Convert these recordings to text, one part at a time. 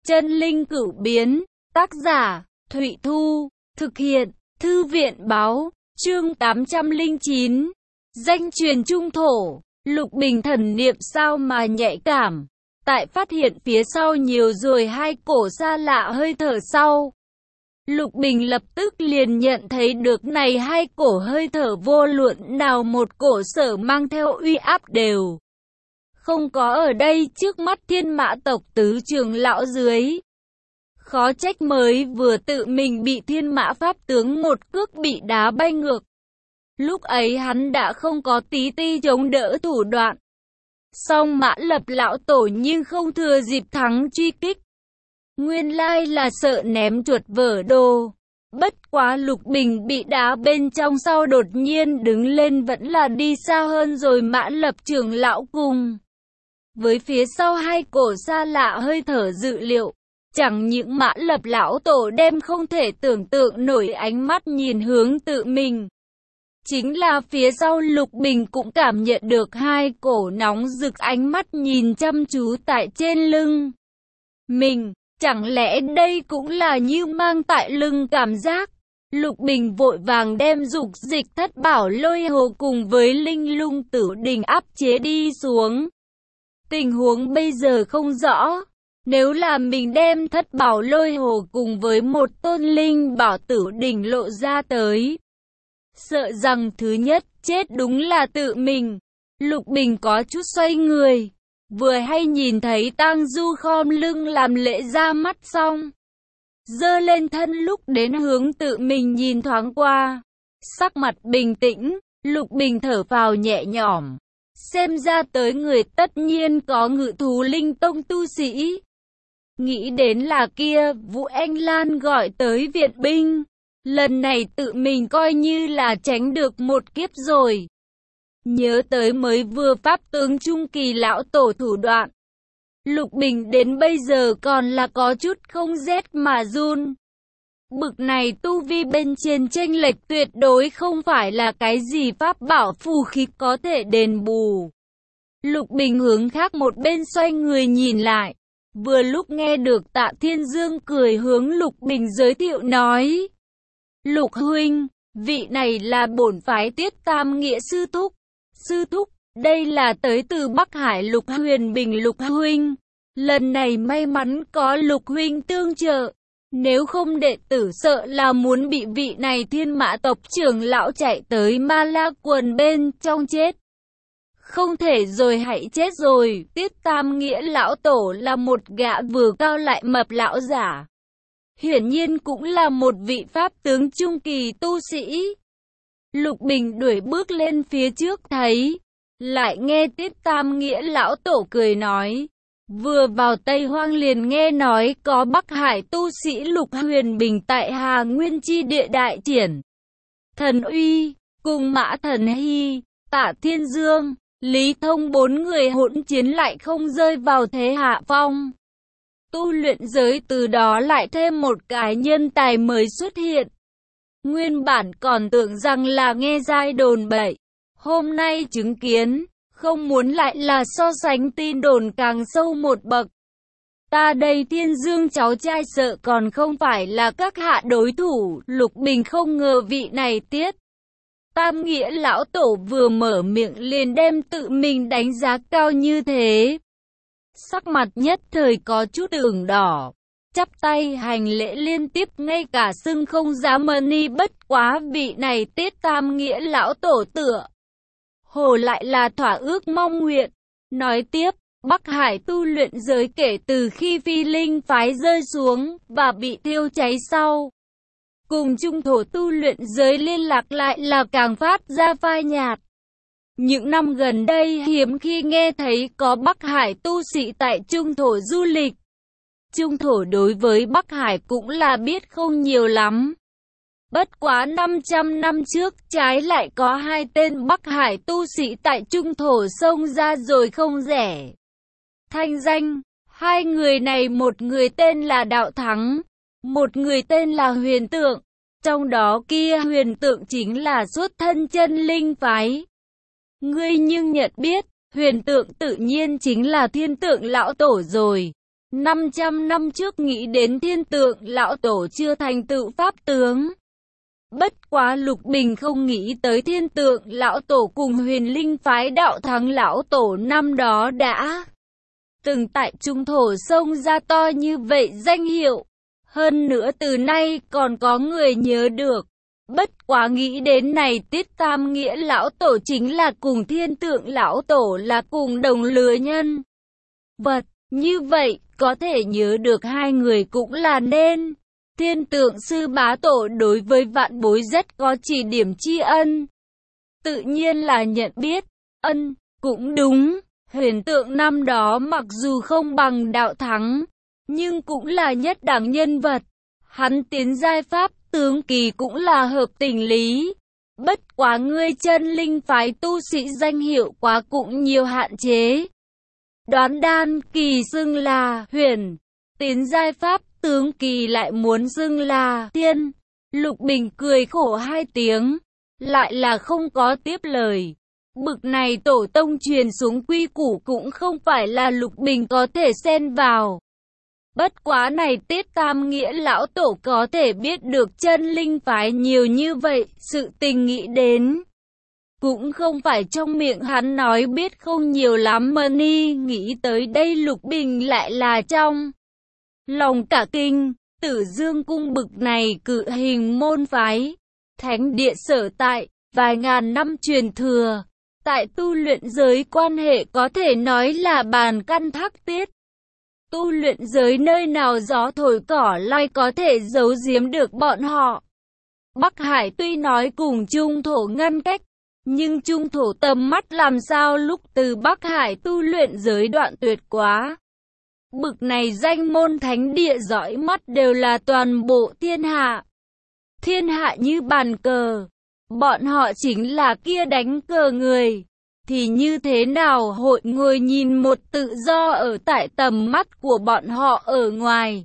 Chân linh cửu biến, tác giả, Thụy Thu, thực hiện, Thư viện báo, chương 809. Danh truyền trung thổ, Lục Bình thần niệm sao mà nhạy cảm. Tại phát hiện phía sau nhiều rồi hai cổ xa lạ hơi thở sau. Lục Bình lập tức liền nhận thấy được này hai cổ hơi thở vô luận nào một cổ sở mang theo uy áp đều không có ở đây trước mắt Thiên Mã tộc tứ trưởng lão dưới. Khó trách mới vừa tự mình bị Thiên Mã pháp tướng một cước bị đá bay ngược. Lúc ấy hắn đã không có tí ti chống đỡ thủ đoạn. Song Mã Lập lão tổ nhưng không thừa dịp thắng truy kích. Nguyên lai là sợ ném chuột vỡ đồ. Bất quá Lục Bình bị đá bên trong sau đột nhiên đứng lên vẫn là đi xa hơn rồi Mã Lập trưởng lão cùng. Với phía sau hai cổ xa lạ hơi thở dự liệu. Chẳng những Mã Lập lão tổ đem không thể tưởng tượng nổi ánh mắt nhìn hướng tự mình. Chính là phía sau Lục Bình cũng cảm nhận được hai cổ nóng rực ánh mắt nhìn chăm chú tại trên lưng mình. Chẳng lẽ đây cũng là như mang tại lưng cảm giác? Lục Bình vội vàng đem dục dịch thất bảo lôi hồ cùng với linh lung tử đình áp chế đi xuống. Tình huống bây giờ không rõ. Nếu là mình đem thất bảo lôi hồ cùng với một tôn linh bảo tử đỉnh lộ ra tới, sợ rằng thứ nhất chết đúng là tự mình. Lục Bình có chút xoay người, vừa hay nhìn thấy Tang Du khom lưng làm lễ ra mắt xong, giơ lên thân lúc đến hướng tự mình nhìn thoáng qua, sắc mặt bình tĩnh. Lục Bình thở phào nhẹ nhõm, xem ra tới người tất nhiên có Ngự Thú Linh Tông tu sĩ. Nghĩ đến là kia Vũ Anh Lan gọi tới viện binh, lần này tự mình coi như là tránh được một kiếp rồi. Nhớ tới mới vừa pháp tướng trung kỳ lão tổ thủ đoạn, Lục Bình đến bây giờ còn là có chút không rét mà run. Bực này tu vi bên trên chênh lệch tuyệt đối không phải là cái gì pháp bảo phù khí có thể đền bù. Lục Bình hướng khác một bên xoay người nhìn lại. Vừa lúc nghe được Tạ Thiên Dương cười hướng Lục Bình giới thiệu nói: Lục huynh, vị này là bổn phái Tiết Tam Nghĩa sư thúc. Sư thúc, đây là tới từ Bắc Hải Lục Huyền Bình Lục huynh. Lần này may mắn có Lục huynh tương trợ. Nếu không đệ tử sợ là muốn bị vị này Thiên Mã tộc trưởng lão chạy tới Ma La quần bên trong chết. Không thể rồi hãy chết rồi. Tiết Tam Nghĩa lão tổ là một gã vừa cao lại mập lão giả. Hiển nhiên cũng là một vị pháp tướng trung kỳ tu sĩ. Lục Bình đuổi bước lên phía trước thấy, lại nghe Tiết Tam Nghĩa lão tổ cười nói. Vừa vào Tây Hoang liền nghe nói có Bắc Hải tu sĩ Lục Huyền Bình tại Hà Nguyên chi địa đại triển Thần Uy, cùng Mã Thần Hy, Tạ Thiên Dương, Lý Thông bốn người hỗn chiến lại không rơi vào thế hạ phong. Tu luyện giới từ đó lại thêm một cái nhân tài mới xuất hiện. Nguyên bản còn tưởng rằng là nghe giai đồn bậy, hôm nay chứng kiến, không muốn lại là so sánh tin đồn càng sâu một bậc. Ta đây Thiên Dương cháu trai sợ còn không phải là các hạ đối thủ. Lục Bình không ngờ vị này Tiết Tam Nghĩa lão tổ vừa mở miệng liền đem tự mình đánh giá cao như thế. Sắc mặt nhất thời có chút ửng đỏ, chắp tay hành lễ liên tiếp ngay cả sưng không dám ni. Bất quá vị này Tiết Tam Nghĩa lão tổ tựa hồ lại là thỏa ước mong nguyện. Nói tiếp, Bắc Hải tu luyện giới kể từ khi Phi Linh phái rơi xuống và bị thiêu cháy sau, cùng trung thổ tu luyện giới liên lạc lại là càng phát ra phai nhạt. Những năm gần đây hiếm khi nghe thấy có Bắc Hải tu sĩ tại trung thổ du lịch. Trung thổ đối với Bắc Hải cũng là biết không nhiều lắm. Bất quá 500 năm trước trái lại có hai tên Bắc Hải tu sĩ tại trung thổ xông ra rồi không rẻ thanh danh. Hai người này, một người tên là Đạo Thắng, một người tên là Huyền Tượng. Trong đó kia Huyền Tượng chính là xuất thân chân linh phái. Ngươi nhưng nhận biết, Huyền Tượng tự nhiên chính là Thiên Tượng lão tổ rồi. 500 năm trước nghĩ đến Thiên Tượng Lão Tổ chưa thành tựu pháp tướng. Bất quá Lục Bình không nghĩ tới Thiên Tượng Lão Tổ cùng Huyền Linh phái Đạo Thắng Lão Tổ năm đó đã từng tại trung thổ sông ra to như vậy danh hiệu. Hơn nữa từ nay còn có người nhớ được. Bất quá nghĩ đến này Tiết Tam Nghĩa Lão Tổ chính là cùng Thiên Tượng Lão Tổ là cùng đồng lứa nhân vật. Như vậy, có thể nhớ được hai người cũng là nên. Thiên Tượng Sư Bá Tổ đối với vạn bối rất có chỉ điểm tri ân. Tự nhiên là nhận biết, ân, cũng đúng. Huyền Tượng năm đó mặc dù không bằng Đạo Thắng, nhưng cũng là nhất đẳng nhân vật. Hắn tiến giai pháp tướng kỳ cũng là hợp tình lý. Bất quá ngươi chân linh phái tu sĩ danh hiệu quá cũng nhiều hạn chế. Đoán đan kỳ xưng là huyền, tiến giai pháp tướng kỳ lại muốn xưng là thiên. Lục Bình cười khổ hai tiếng, lại là không có tiếp lời. Bực này tổ tông truyền xuống quy củ cũng không phải là Lục Bình có thể xen vào. Bất quá này Tiết Tam Nghĩa Lão Tổ có thể biết được chân linh phái nhiều như vậy, sự tình nghĩ đến. Cũng không phải trong miệng hắn nói biết không nhiều lắm mà nghĩ tới đây Lục Bình lại là trong lòng cả kinh. Tử Dương Cung bực này cự hình môn phái, thánh địa sở tại, vài ngàn năm truyền thừa. Tại tu luyện giới quan hệ có thể nói là bàn căn thác tiết. Tu luyện giới nơi nào gió thổi cỏ lay có thể giấu giếm được bọn họ. Bắc Hải tuy nói cùng Trung Thổ ngăn cách, nhưng Trung Thổ tầm mắt làm sao lúc từ Bắc Hải tu luyện giới đoạn tuyệt quá. Bực này danh môn thánh địa dõi mắt đều là toàn bộ thiên hạ. Thiên hạ như bàn cờ, bọn họ chính là kia đánh cờ người. Thì như thế nào hội ngồi nhìn một tự do ở tại tầm mắt của bọn họ ở ngoài.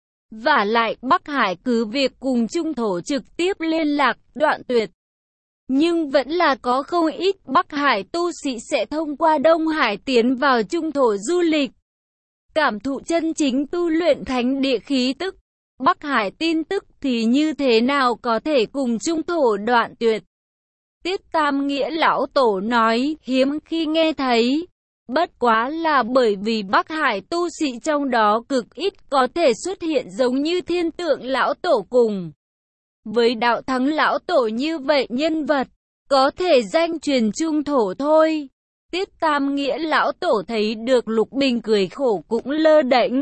Vả lại Bắc Hải cứ việc cùng Trung Thổ trực tiếp liên lạc đoạn tuyệt. Nhưng vẫn là có không ít Bắc Hải tu sĩ sẽ thông qua Đông Hải tiến vào Trung Thổ du lịch. Cảm thụ chân chính tu luyện thánh địa khí tức. Bắc Hải tin tức thì như thế nào có thể cùng Trung Thổ đoạn tuyệt. Tiết Tam Nghĩa Lão Tổ nói hiếm khi nghe thấy. Bất quá là bởi vì Bắc Hải tu sĩ trong đó cực ít có thể xuất hiện giống như Thiên Tượng Lão Tổ cùng với Đạo Thắng Lão Tổ như vậy nhân vật, có thể danh truyền Trung Thổ thôi. Tiết Tam Nghĩa Lão Tổ thấy được Lục Bình cười khổ cũng lơ đễnh.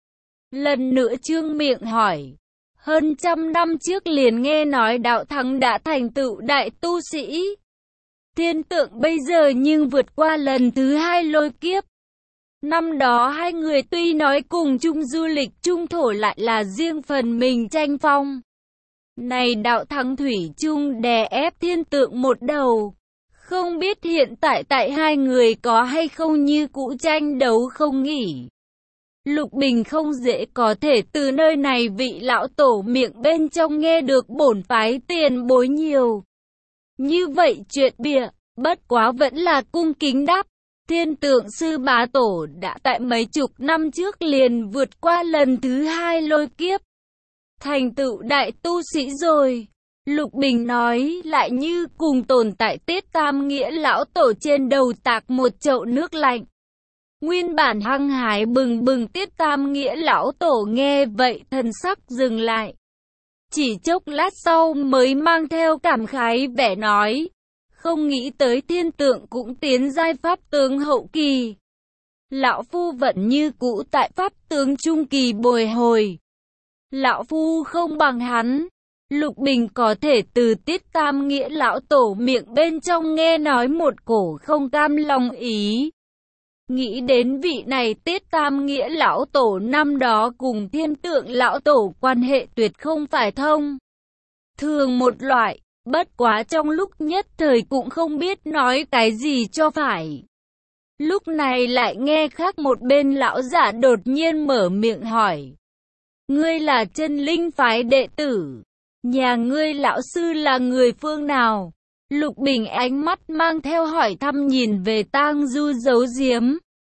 Lần nữa trương miệng hỏi. Hơn trăm năm trước liền nghe nói Đạo Thắng đã thành tựu đại tu sĩ. Thiên Tượng bây giờ nhưng vượt qua lần thứ hai lôi kiếp. Năm đó hai người tuy nói cùng chung du lịch Trung Thổ lại là riêng phần mình tranh phong. Này Đạo Thắng thủy chung đè ép Thiên Tượng một đầu. Không biết hiện tại hai người có hay không như cũ tranh đấu không nghỉ. Lục Bình không dễ có thể từ nơi này vị lão tổ miệng bên trong nghe được bổn phái tiền bối nhiều. Như vậy chuyện bịa, bất quá vẫn là cung kính đáp. Thiên Tượng Sư Bá Tổ đã tại mấy chục năm trước liền vượt qua lần thứ hai lôi kiếp. Thành tựu đại tu sĩ rồi. Lục Bình nói lại như cùng tồn tại Tiết Tam Nghĩa Lão Tổ trên đầu tạc một chậu nước lạnh. Nguyên bản hăng hái bừng bừng Tiết Tam Nghĩa Lão Tổ nghe vậy thần sắc dừng lại. Chỉ chốc lát sau mới mang theo cảm khái vẻ nói. Không nghĩ tới Thiên Tượng cũng tiến giai pháp tướng hậu kỳ. Lão Phu vẫn như cũ tại pháp tướng trung kỳ bồi hồi. Lão Phu không bằng hắn. Lục Bình có thể từ Tiết Tam Nghĩa Lão Tổ miệng bên trong nghe nói một cổ không cam lòng ý. Nghĩ đến vị này Tiết Tam Nghĩa Lão Tổ năm đó cùng Thiên Tượng Lão Tổ quan hệ tuyệt không phải thông thường một loại, bất quá trong lúc nhất thời cũng không biết nói cái gì cho phải. Lúc này lại nghe khác một bên lão giả đột nhiên mở miệng hỏi. Ngươi là chân linh phái đệ tử, nhà ngươi lão sư là người phương nào? Lục Bình ánh mắt mang theo hỏi thăm nhìn về Tang Du giấu giếm.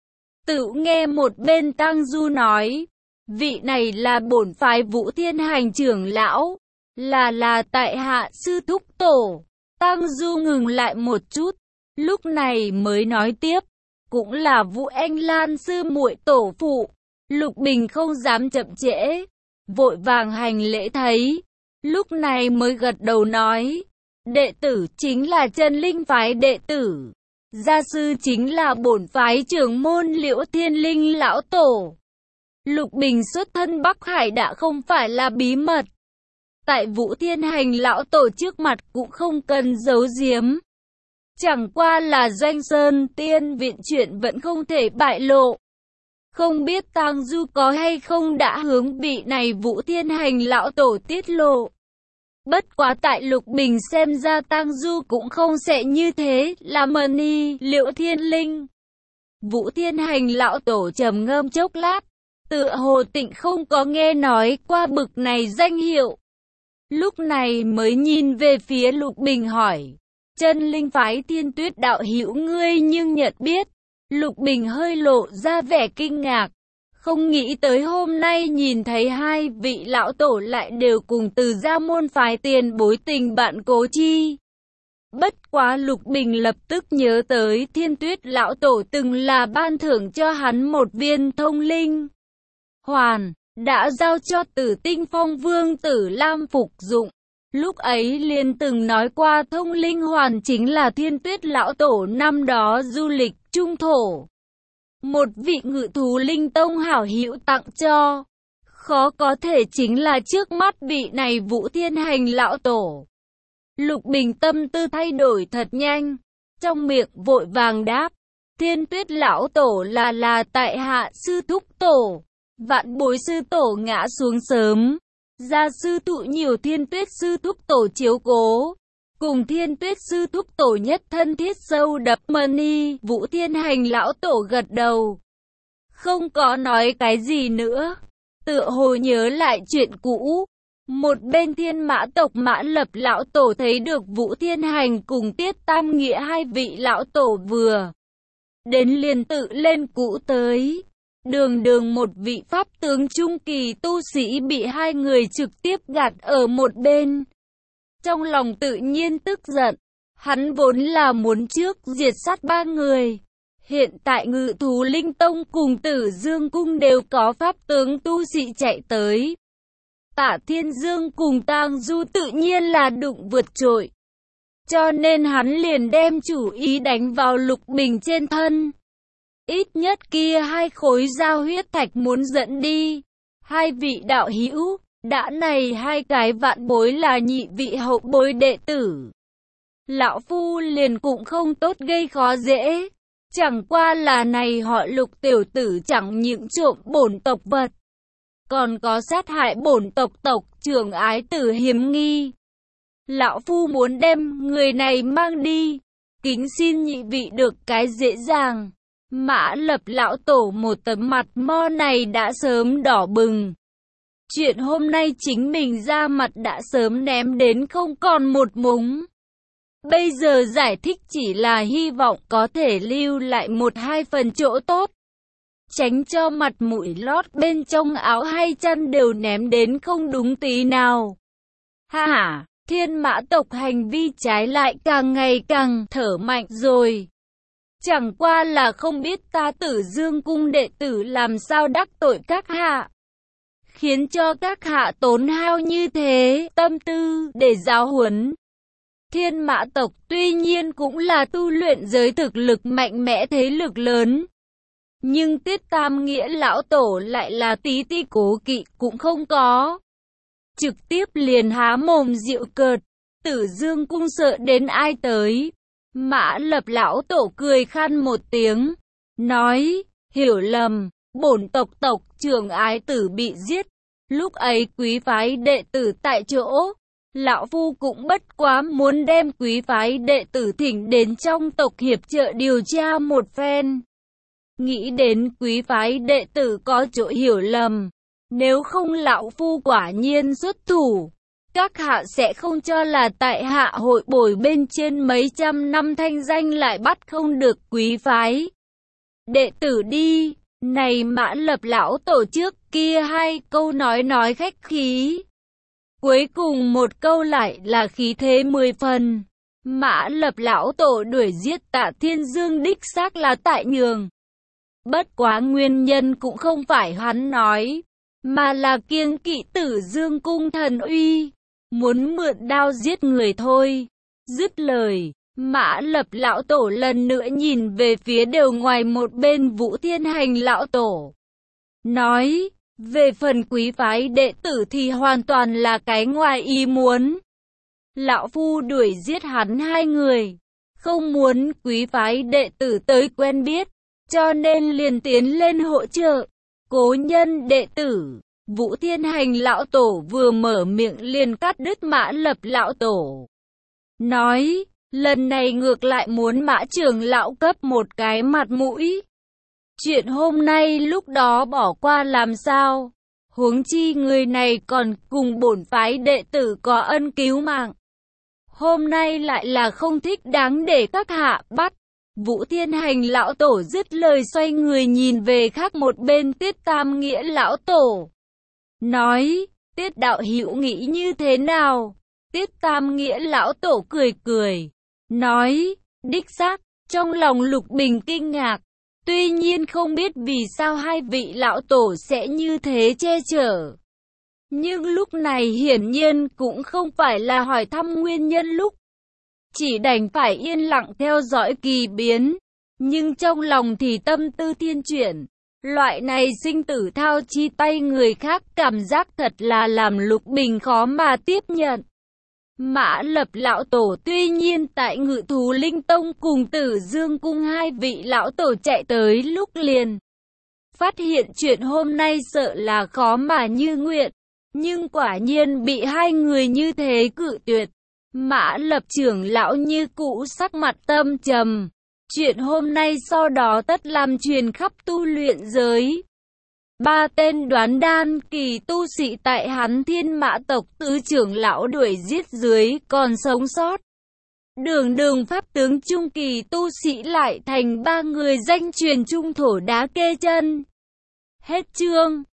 Tự nghe một bên Tang Du nói, vị này là bổn phái Vũ Thiên Hành trưởng lão, là tại hạ sư thúc tổ. Tang Du ngừng lại một chút, lúc này mới nói tiếp, cũng là Vũ Anh Lan sư muội tổ phụ. Lục Bình không dám chậm trễ, vội vàng hành lễ thấy, lúc này mới gật đầu nói, đệ tử chính là Chân Linh phái đệ tử, gia sư chính là bổn phái trưởng môn Liễu Thiên Linh lão tổ. Lục Bình xuất thân Bắc Hải đã không phải là bí mật, tại Vũ Thiên Hành lão tổ trước mặt cũng không cần giấu giếm. Chẳng qua là Doanh Sơn Tiên viện chuyện vẫn không thể bại lộ. Không biết Tang Du có hay không đã hướng vị này Vũ Thiên Hành lão tổ tiết lộ. Bất quá tại Lục Bình xem ra Tang Du cũng không sẽ như thế, là Mani Liễu Thiên Linh. Vũ Thiên Hành lão tổ trầm ngâm chốc lát, tựa hồ tịnh không có nghe nói qua bực này danh hiệu. Lúc này mới nhìn về phía Lục Bình hỏi, Chân Linh phái Thiên Tuyết đạo hữu ngươi nhưng nhận biết. Lục Bình hơi lộ ra vẻ kinh ngạc, không nghĩ tới hôm nay nhìn thấy hai vị lão tổ lại đều cùng từ gia môn phái tiền bối tình bạn cố chi. Bất quá Lục Bình lập tức nhớ tới Thiên Tuyết lão tổ từng là ban thưởng cho hắn một viên thông linh hoàn, đã giao cho Tử Tinh Phong Vương Tử Lam phục dụng. Lúc ấy liền từng nói qua thông linh hoàn chính là Thiên Tuyết lão tổ năm đó du lịch trung thổ, một vị ngự thú linh tông hảo hữu tặng cho. Khó có thể chính là trước mắt vị này Vũ Thiên Hành lão tổ. Lục Bình tâm tư thay đổi thật nhanh, trong miệng vội vàng đáp, Thiên Tuyết lão tổ là tại hạ sư thúc tổ, vạn bối sư tổ ngã xuống sớm, gia sư thụ nhiều Thiên Tuyết sư thúc tổ chiếu cố, cùng Thiên Tuyết sư thúc tổ nhất thân thiết sâu đậm. Mani Vũ Thiên Hành lão tổ gật đầu, không có nói cái gì nữa, tựa hồ nhớ lại chuyện cũ. Một bên Thiên Mã tộc Mã Lập lão tổ thấy được Vũ Thiên Hành cùng Tiết Tam Nghĩa hai vị lão tổ vừa đến liền tự lên cũ tới. Đường một vị pháp tướng trung kỳ tu sĩ bị hai người trực tiếp gạt ở một bên. Trong lòng tự nhiên tức giận, hắn vốn là muốn trước diệt sát ba người. Hiện tại Ngự Thú Linh Tông cùng Tử Dương Cung đều có pháp tướng tu sĩ chạy tới. Tả Thiên Dương cùng Tang Du tự nhiên là đụng vượt trội. Cho nên hắn liền đem chủ ý đánh vào Lục Bình trên thân. Ít nhất kia hai khối giao huyết thạch muốn dẫn đi. Hai vị đạo hữu, đã này hai cái vạn bối là nhị vị hậu bối đệ tử. Lão phu liền cũng không tốt gây khó dễ. Chẳng qua là này họ Lục tiểu tử chẳng những trộm bổn tộc vật, còn có sát hại bổn tộc trưởng ái tử hiểm nghi. Lão phu muốn đem người này mang đi, kính xin nhị vị được cái dễ dàng. Mã Lập lão tổ một tấm mặt mo này đã sớm đỏ bừng. Chuyện hôm nay chính mình ra mặt đã sớm ném đến không còn một mống. Bây giờ giải thích chỉ là hy vọng có thể lưu lại một hai phần chỗ tốt, tránh cho mặt mũi lót bên trong áo hay chăn đều ném đến không đúng tí nào. Ha ha, Thiên Mã tộc hành vi trái lại càng ngày càng thở mạnh rồi. Chẳng qua là không biết ta Tử Dương cung đệ tử làm sao đắc tội các hạ, khiến cho các hạ tốn hao như thế tâm tư để giáo huấn. Thiên Mã tộc tuy nhiên cũng là tu luyện giới thực lực mạnh mẽ thế lực lớn, nhưng Tiết Tam Nghĩa lão tổ lại là tí ti cố kỵ cũng không có. Trực tiếp liền há mồm giễu cợt, Tử Dương cung sợ đến ai tới. Mã Lập lão tổ cười khan một tiếng, nói, hiểu lầm, bổn tộc trưởng ái tử bị giết. Lúc ấy quý phái đệ tử tại chỗ, lão phu cũng bất quá muốn đem quý phái đệ tử thỉnh đến trong tộc hiệp trợ điều tra một phen. Nghĩ đến quý phái đệ tử có chỗ hiểu lầm, nếu không lão phu quả nhiên xuất thủ. Các hạ sẽ không cho là tại hạ hội bồi bên trên mấy trăm năm thanh danh lại bắt không được quý phái. đệ tử đi. Này Mã Lập lão tổ, trước kia hai câu nói khách khí, cuối cùng một câu lại là khí thế 10 phần. Mã Lập lão tổ đuổi giết Tạ Thiên Dương đích xác là tại nhường. Bất quá nguyên nhân cũng không phải hắn nói, mà là kiêng kỵ Tử Dương cung thần uy, muốn mượn đao giết người thôi. Dứt lời, Mã Lập lão tổ lần nữa nhìn về phía đều ngoài một bên Vũ Thiên Hành lão tổ, nói, về phần quý phái đệ tử thì hoàn toàn là cái ngoài ý muốn. Lão phu đuổi giết hắn hai người, không muốn quý phái đệ tử tới quen biết, cho nên liền tiến lên hỗ trợ. Cố nhân đệ tử. Vũ Thiên Hành lão tổ vừa mở miệng liền cắt đứt Mã Lập lão tổ, nói, lần này ngược lại muốn Mã trưởng lão cấp một cái mặt mũi. Chuyện hôm nay lúc đó bỏ qua làm sao? Huống chi người này còn cùng bổn phái đệ tử có ân cứu mạng. Hôm nay lại là không thích đáng để các hạ bắt. Vũ Thiên Hành lão tổ dứt lời xoay người nhìn về khác một bên Tiết Tam Nghĩa lão tổ, nói, Tiết đạo hữu nghĩ như thế nào? Tiết Tam Nghĩa lão tổ cười cười, nói, đích xác, trong lòng Lục Bình kinh ngạc, tuy nhiên không biết vì sao hai vị lão tổ sẽ như thế che chở. Nhưng lúc này hiển nhiên cũng không phải là hỏi thăm nguyên nhân lúc, chỉ đành phải yên lặng theo dõi kỳ biến, nhưng trong lòng thì tâm tư thiên chuyển. Loại này sinh tử thao chi tay người khác cảm giác thật là làm Lục Bình khó mà tiếp nhận. Mã Lập lão tổ tuy nhiên tại Ngự Thú Linh Tông cùng Tử Dương cung hai vị lão tổ chạy tới lúc liền phát hiện chuyện hôm nay sợ là khó mà như nguyện, nhưng quả nhiên bị hai người như thế cự tuyệt. Mã Lập trưởng lão như cũ sắc mặt tâm trầm. Chuyện hôm nay sau đó tất làm truyền khắp tu luyện giới. Ba tên đoán đan kỳ tu sĩ tại hắn Thiên Mã tộc tứ trưởng lão đuổi giết dưới còn sống sót. Đường pháp tướng trung kỳ tu sĩ lại thành ba người danh truyền trung thổ đá kê chân. Hết chương.